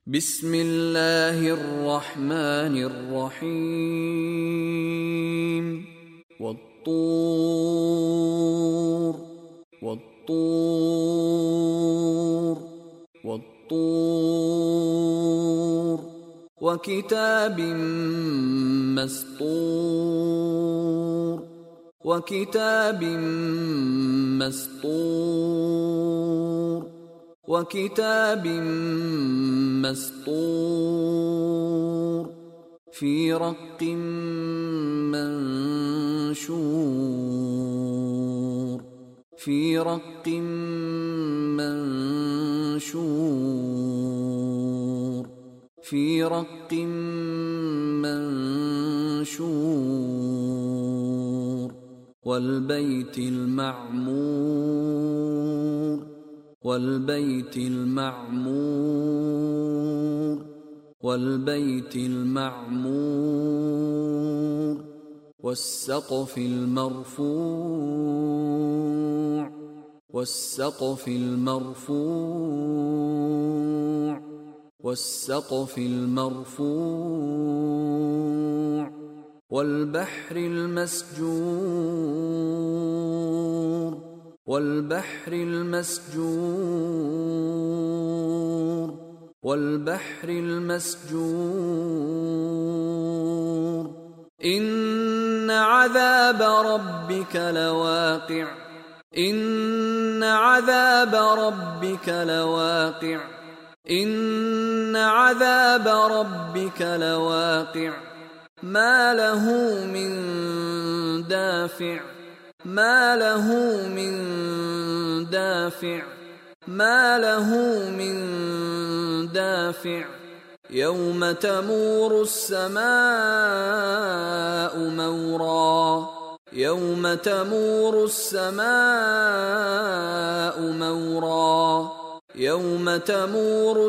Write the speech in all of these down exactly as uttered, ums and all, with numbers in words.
بسم الله الرحمن الرحيم والطور والطور والطور وكتاب مسطور وكتاب مسطور وكتاب مسطور في رق منشور في رق منشور في رق منشور والبيت المعمور والبيت المعمور والبيت المعمور والسقف المرفوع والسقف المرفوع والسقف المرفوع والبحر المسجور والبحر المسجور والبحر المسجور إن عذاب ربك لواقع إن عذاب ربك لواقع إن عذاب ربك لواقع ما له من دافع ما له من دافع ما له من دافع يوم تمور السماء مورا يوم تمور السماء مورا يوم تمور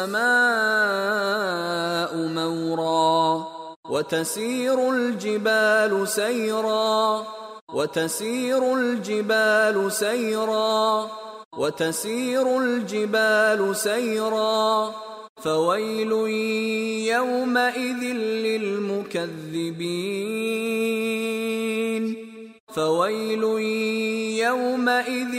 السماء مورا وتسير الجبال سيرا وتسير الجبال سيرا وتسير الجبال سيرا فويل يومئذ للمكذبين فويل يومئذ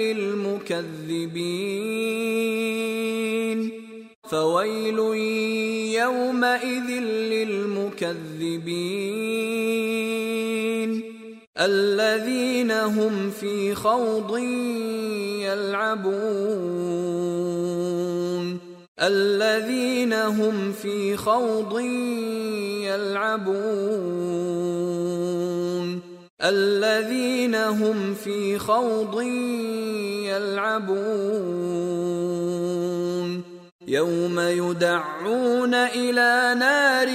للمكذبين فويل يومئذ للمكذبين الذين هم في خوض يلعبون الذين هم في خوض يلعبون الذين هم في خوض يلعبون يوم يدعون إلى نار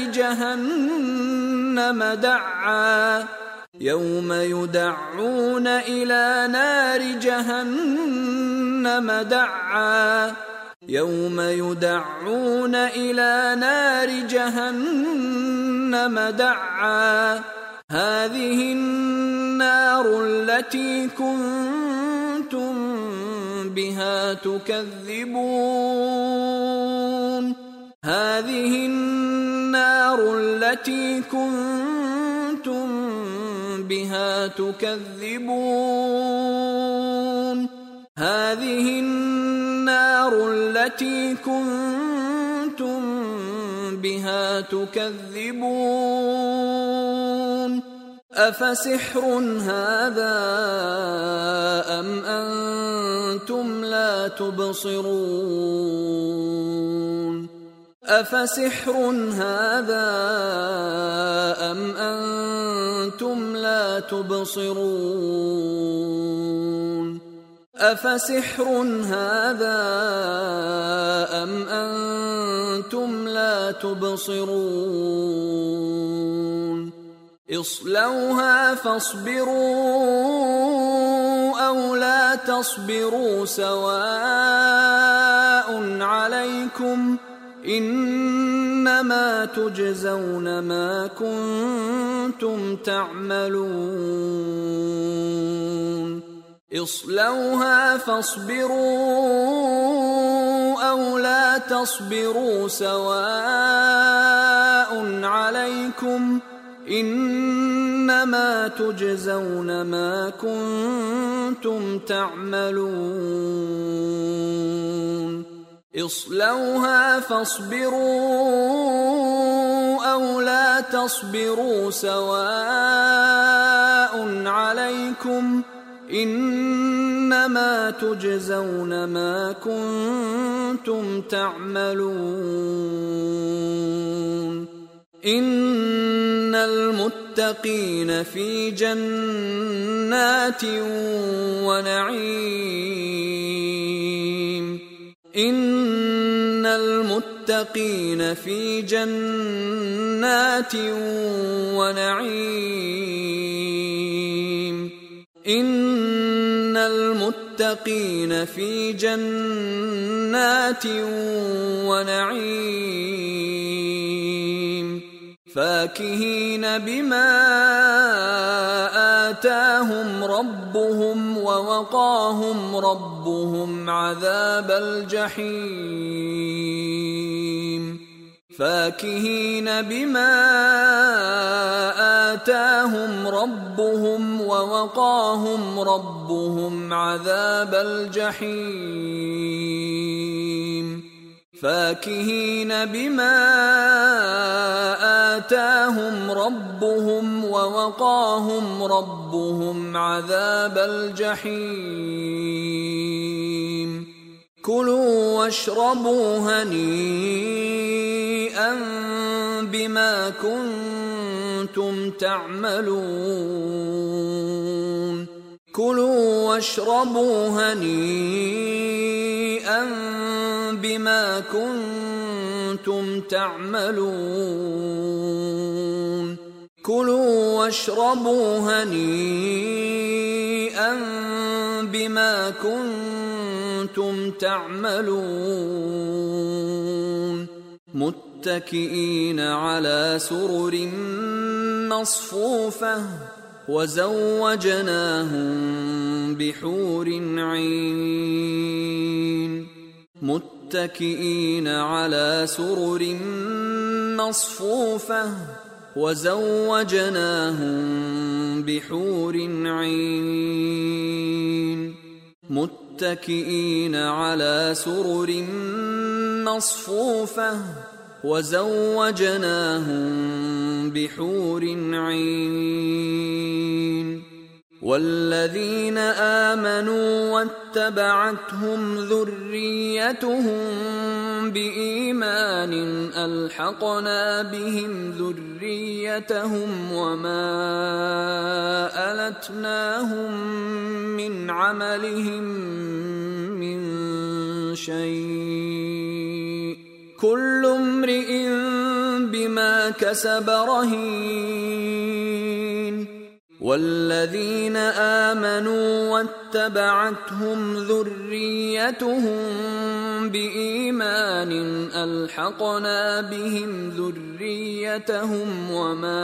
جهنم دعا يوم يدعون إلى نار جهنم دعا يوم يدعون إلى نار جهنم دعا هذه النار التي كنتم بها تكذبون هذه النار التي كنتم بها تكذبون هذه النار التي كنتم بها تكذبون أفسحر هذا أم أنتم لا تبصرون أفسحر هذا أم أنتم لا تبصرون أفسحر هذا أم أنتم لا تبصرون اصلوها فاصبروا أو لا تصبروا سواء عليكم إنما تجزون ما كنتم تعملون اصلوها فاصبروا أو لا تصبروا سواء عليكم إنما تجزون ما كنتم تعملون اصلوها فاصبروا أو لا تصبروا سواء عليكم إنما تجزون ما كنتم تعملون إن المتقين في جنات ونعيم إن المتقين في جنات ونعيم إن المتقين في جنات ونعيم فاكهين بما آتاهم ربهم ووقاهم ربهم عذاب الجحيم فاكهين بما آتاهم ربهم ووقاهم ربهم عذاب الجحيم فاكهين بما آتاهم ربهم ووقاهم ربهم عذاب الجحيم كلوا واشربوا هنيئا بما كنتم تعملون كلوا واشربوا هنيئا بما كنتم تعملون كلوا واشربوا هنيئا بما كنتم تعملون متكئين على سرر مصفوفة وزوجناهم بحور عين متكئين على سرر مصفوفة وزوجناهم بحور عين متكئين على سرر مصفوفة وزوجناهم بحور عين والذين آمنوا واتبعتهم ذريتهم بإيمان ألحقنا بهم ذريتهم وما ألتناهم من عملهم من شيء كل امرئ بما كسب رهين والذين آمنوا واتبعتهم ذريتهم بإيمان ألحقنا بهم ذريتهم وما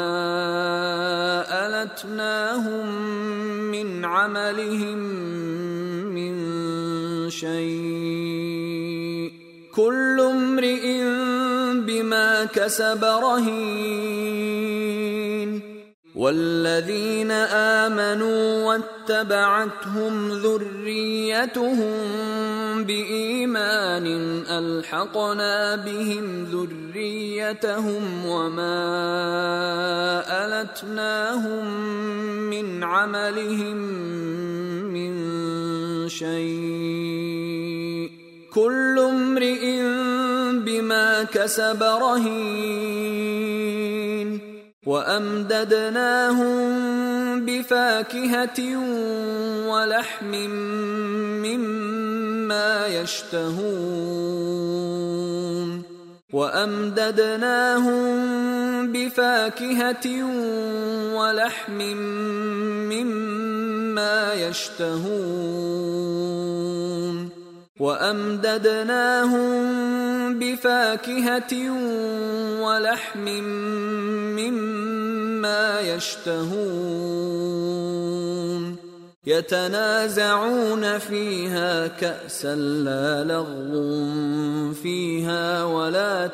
ألتناهم من عملهم من شيء كل امرئ بما كسب رهين والذين آمنوا واتبعتهم ذريتهم بإيمان ألحقنا بهم ذريتهم وما ألتناهم من عملهم من شيء كل امرئ بما كسب رهين وأمددناهم بفاكهة ولحم مما يشتهون وأمددناهم بفاكهة ولحم مما يشتهون وأمددناهم بفاكهة ولحم مما يشتهون يتنازعون فيها كأسا لا لغو فيها ولا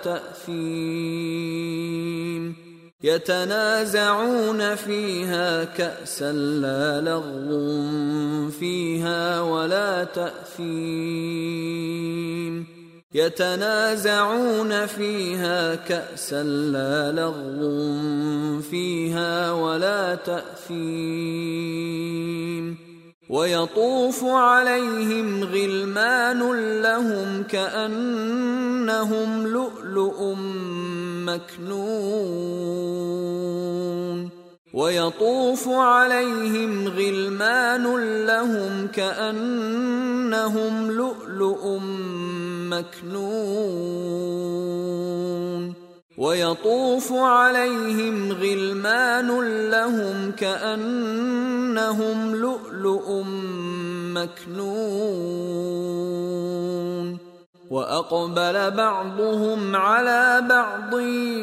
تأثيم يتنازعون فيها كأسا لا لغو فيها ولا تأثيم يتنازعون فيها كأسا لا لغو فيها ولا تأثيم ويطوف عليهم غلمان لهم كأنهم لؤلؤ مكنون ويطوف عليهم غلمان لهم كأنهم لؤلؤ مكنون ويطوف عليهم غلمان لهم كأنهم لؤلؤ مكنون وأقبل بعضهم على بعض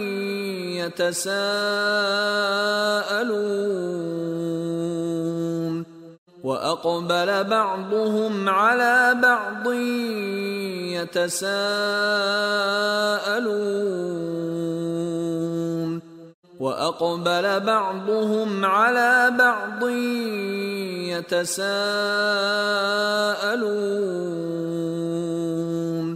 يتساءلون وأقبل بعضهم على بعض يتساءلون وأقبل بعضهم على بعض يتساءلون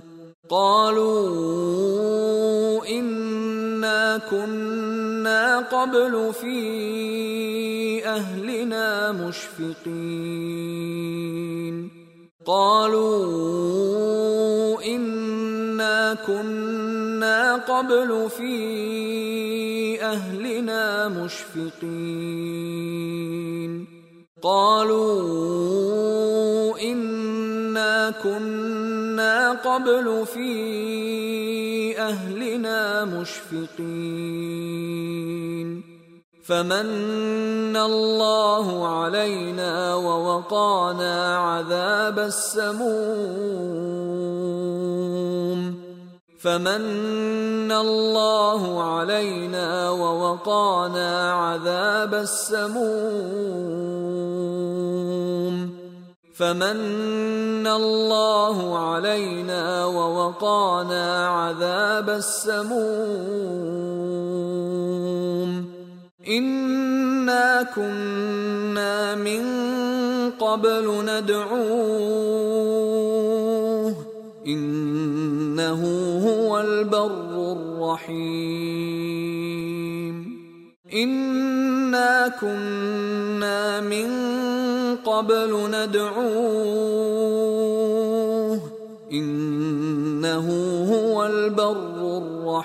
قالوا إنا كنا قبل في أهلنا مشفقين قالوا إنا كنا قبل في أهلنا مشفقين قالوا إنا كنا قبل في أهلنا مشفقين فمن الله علينا ووقانا عذاب السموم فمن الله علينا ووقانا عذاب السموم فمن الله علينا ووقانا عذاب السموم إنا كنا من قبل ندعوه إنه هو البر الرحيم إنا كنا من قبل ندعوه إنه هو البر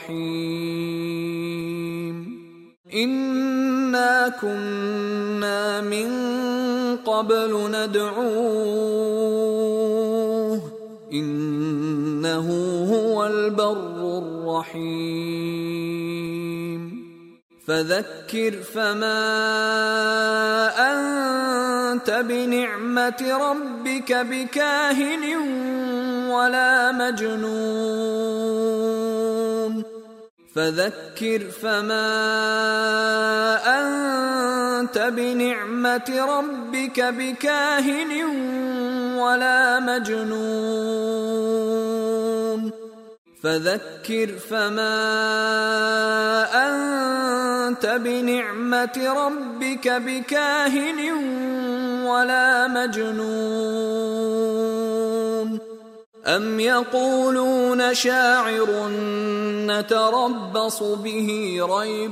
الرحيم إنا كنا من قبل ندعوه إنه هو البر الرحيم فذكر فما أنت بنعمة ربك بكاهن ولا مجنون فذكر فما أنت بنعمة ربك بكاهن ولا مجنون فذكر فما أنت بنعمة ربك بكاهن ولا مجنون أم يقولون شاعر نتربص به ريب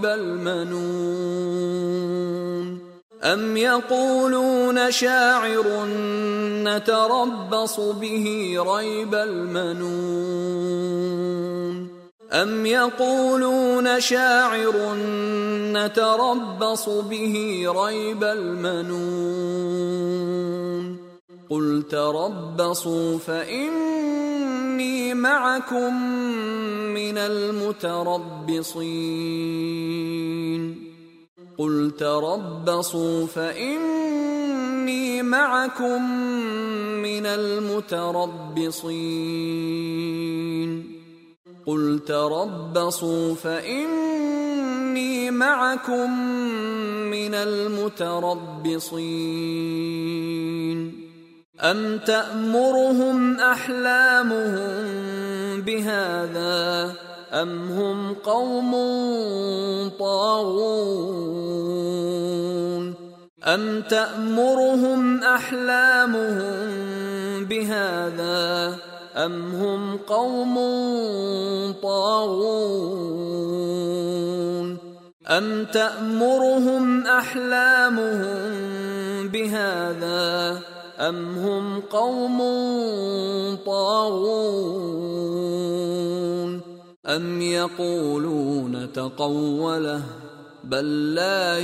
المنون أم يقولون شاعر نتربص به ريب المنون أم يقولون شاعر نتربص به ريب المنون قل تربصوا فإني معكم من المتربصين قل تربصوا فإني معكم من المتربصين قل تربصوا فإني معكم من المتربصين أم تأمرهم أحلامهم بهذا أم هم قوم طاغون أم تأمرهم أحلامهم بهذا أم هم قوم طاغون أم تأمرهم أحلامهم بهذا أم هم قوم طاغون أم يقولون تقوله بل لا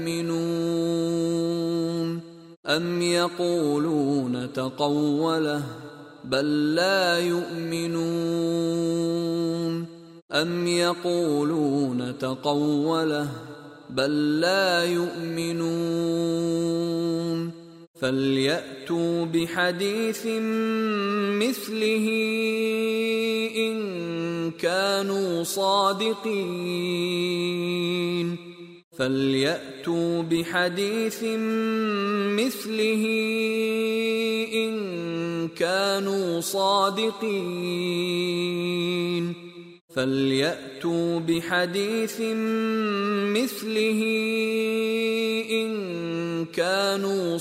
يؤمنون أم يقولون تقوله بل لا يؤمنون أم يقولون تقوله بل لا يؤمنون فليأتوا بحديث مثله إن كانوا صادقين فليأتوا بحديث مثله إن كانوا صادقين فليأتوا بحديث مثله إن كانوا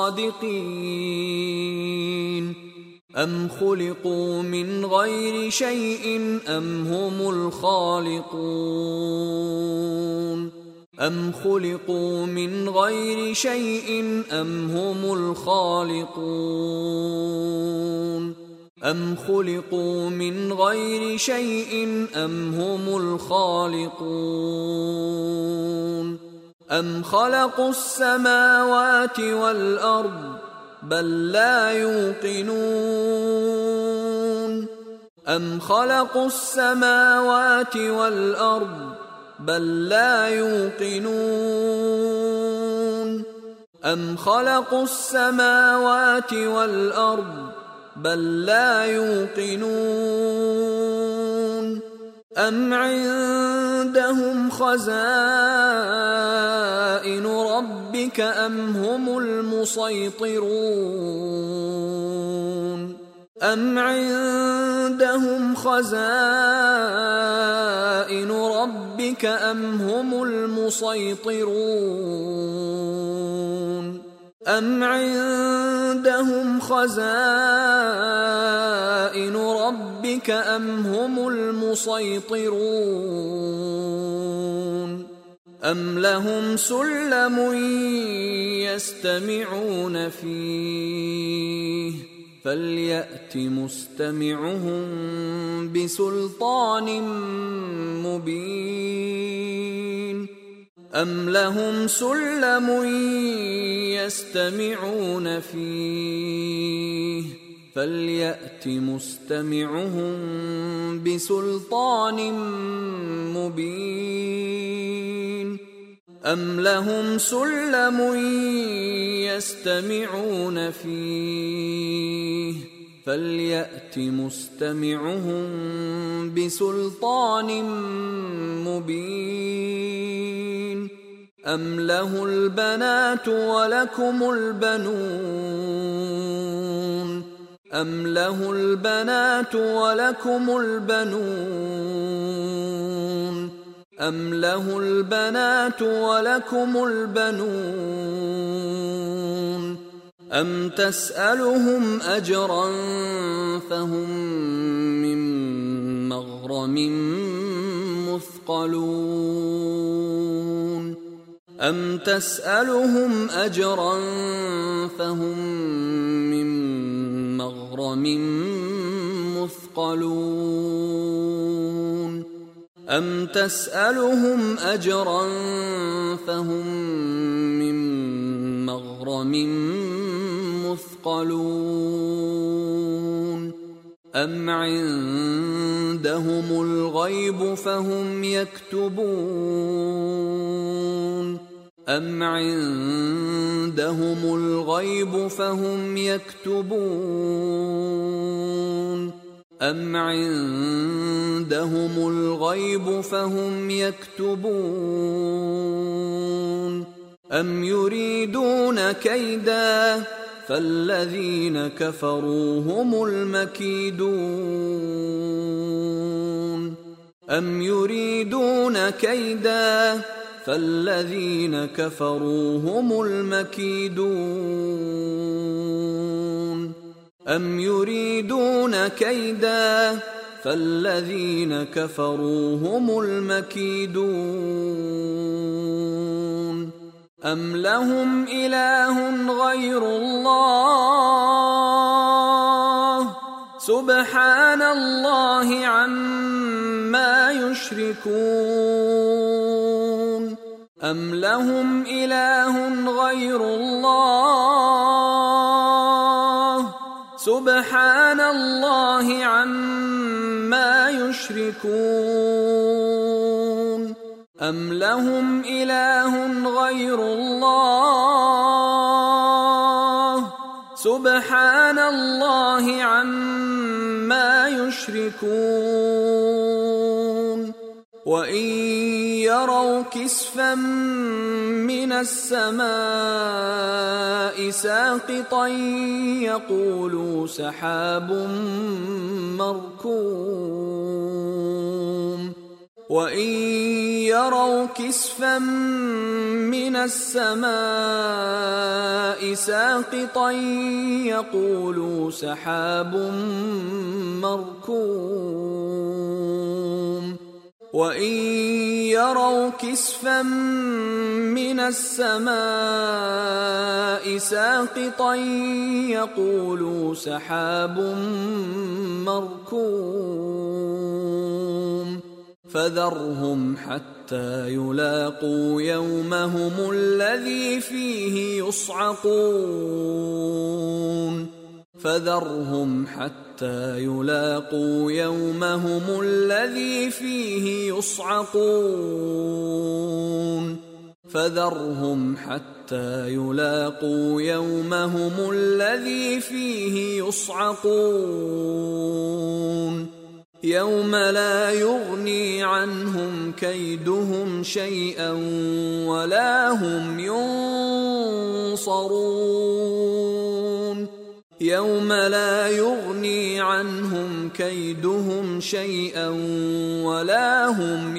صادقين أم خلقوا من غير شيء أم هم الخالقون أم خلقوا من غير شيء أم هم الخالقون أم خلقوا من غير شيء أم هم الخالقون أم خلقوا السماوات والأرض بل لا يوقنون أم خلقوا السماوات والأرض بل لا يوقنون أم خلقوا السماوات والأرض بل لا يوقنون أم عندهم خزائن ربك أم هم المسيطرون أم عندهم خزائن ربك أم هم المسيطرون أم عندهم خزائن ربك أم هم المسيطرون أم لهم سلم يستمعون فيه فليأت مستمعهم بسلطان مبين أم لهم سلم يستمعون فيه فليأت مستمعهم بسلطان مبين أم لهم سلم يستمعون فيه فليأت مستمعهم بسلطان مبين أم له البنات ولكم البنون أم له البنات ولكم البنون أم له البنات ولكم البنون أم تسألهم أجرا فهم من مغرم مثقلون أم تسألهم أجرا فهم من مغرم مثقلون أم تسألهم أجرا فهم من مغرم مثقلون أم عندهم الغيب فهم يكتبون أم عندهم الغيب فهم يكتبون أم عندهم الغيب فهم يكتبون أم يريدون كيدا فالذين كفروا هم المكيدون أم يريدون كيدا فالذين كفروا هم المكيدون أم يريدون كيدا فالذين كفروا هم المكيدون أم لهم إله غير الله سبحان الله عما يشركون أم لهم إله غير الله سبحان الله عما يشركون أم لهم إله غير الله سبحان الله عما يشركون وإن يروا كسفا من السماء ساقطا يقولوا سحاب مركوم وإن يروا كسفا من السماء ساقطا يقولوا سحاب مركوم وإن يروا كسفا من السماء ساقطا يقولوا سحاب مركوم فذرهم حتى يلاقوا يومهم الذي فيه يصعقون فذرهم حتى يلاقوا يومهم الذي فيه يصعقون فذرهم حتى يلاقوا يومهم الذي فيه يصعقون يوم لا يغني عنهم كيدهم شيئا ولا هم ينصرون يوم لا يغني عنهم كيدهم شيئا ولا هم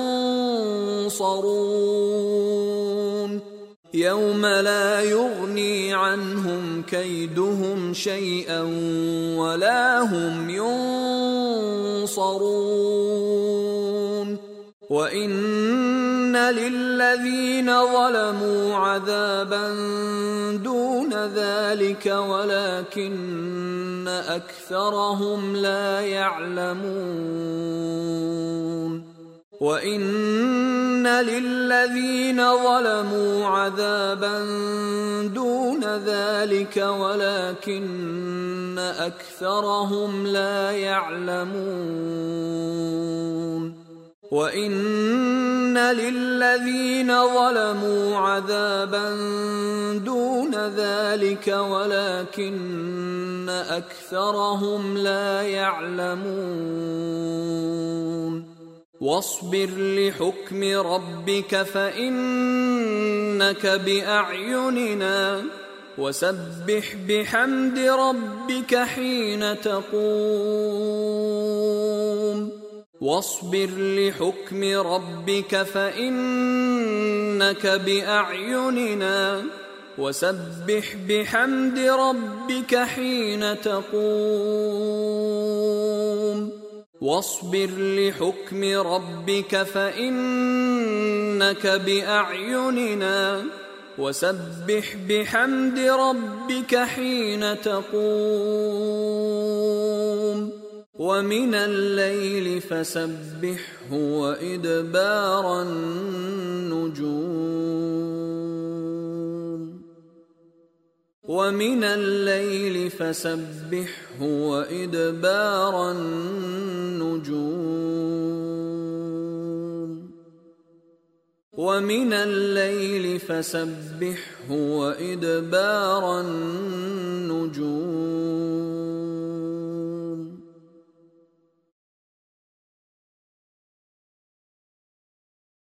ينصرون يوم لا يغني عنهم كيدهم شيئا ولا هم ينصرون وإن للذين ظلموا عذابا دون ذلك ولكن أكثرهم لا يعلمون وإن للذين ظلموا عذابا دون ذلك ولكن أكثرهم لا يعلمون وإن للذين ظلموا عذابا دون ذلك ولكن أكثرهم لا يعلمون واصبر لحكم ربك فإنك بأعيننا وسبح بحمد ربك حين تقوم واصبر لحكم ربك فإنك بأعيننا وسبح بحمد ربك حين تقوم واصبر لحكم ربك فإنك بأعيننا وسبح بحمد ربك حين تقوم ومن الليل فسبحه وإدبار النجوم ومن الليل فسبحه وإدبار النجوم ومن الليل فسبحه وإدبار النجوم